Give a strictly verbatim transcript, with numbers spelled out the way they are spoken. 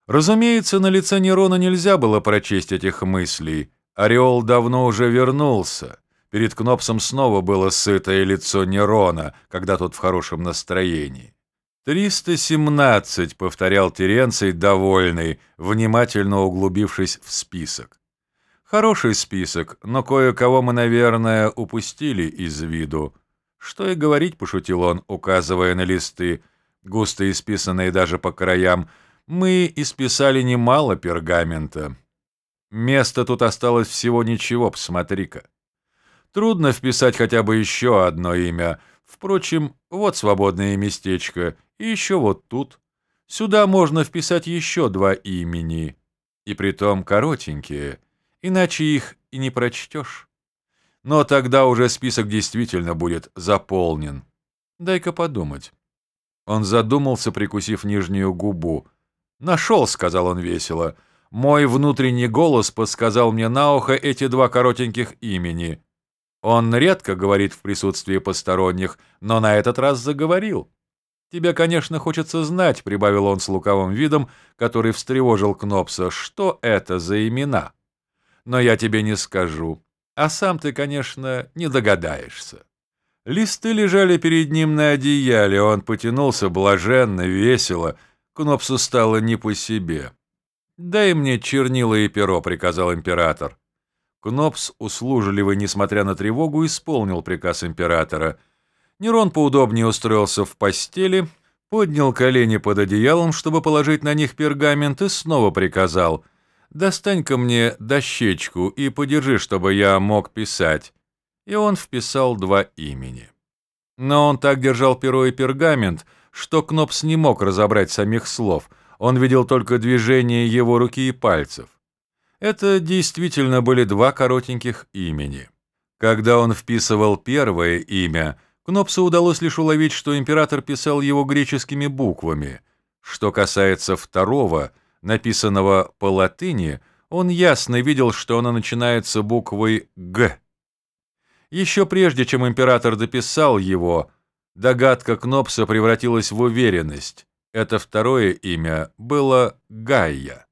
Разумеется, на лице Нерона нельзя было прочесть этих мыслей. Ореол давно уже вернулся. Перед Кнопсом снова было сытое лицо Нерона, когда тот в хорошем настроении. «Триста семнадцать», — повторял Теренций, довольный, внимательно углубившись в список. «Хороший список, но кое-кого мы, наверное, упустили из виду». «Что и говорить», — пошутил он, указывая на листы, густо исписанные даже по краям, — «мы исписали немало пергамента. Места тут осталось всего ничего, посмотри-ка. Трудно вписать хотя бы еще одно имя. Впрочем, вот свободное местечко, и еще вот тут. Сюда можно вписать еще два имени, и притом коротенькие, иначе их и не прочтешь. Но тогда уже список действительно будет заполнен. Дай-ка подумать». Он задумался, прикусив нижнюю губу. «Нашел», — сказал он весело. «Мой внутренний голос подсказал мне на ухо эти два коротеньких имени. Он редко говорит в присутствии посторонних, но на этот раз заговорил. Тебе, конечно, хочется знать», — прибавил он с лукавым видом, который встревожил Кнопса, — «что это за имена? Но я тебе не скажу, а сам ты, конечно, не догадаешься». Листы лежали перед ним на одеяле, он потянулся блаженно, весело. Кнопсу стало не по себе. «Дай мне чернила и перо», — приказал император. Кнопс, услужливый, несмотря на тревогу, исполнил приказ императора. Нерон поудобнее устроился в постели, поднял колени под одеялом, чтобы положить на них пергамент, и снова приказал: «Достань-ка мне дощечку и подержи, чтобы я мог писать». И он вписал два имени. Но он так держал перо и пергамент, что Кнопс не мог разобрать самих слов, он видел только движение его руки и пальцев. Это действительно были два коротеньких имени. Когда он вписывал первое имя, Кнопсу удалось лишь уловить, что император писал его греческими буквами. Что касается второго, написанного по латыни, он ясно видел, что оно начинается буквой «Г». Еще прежде, чем император дописал его, догадка Кнопса превратилась в уверенность. Это второе имя было Гайя.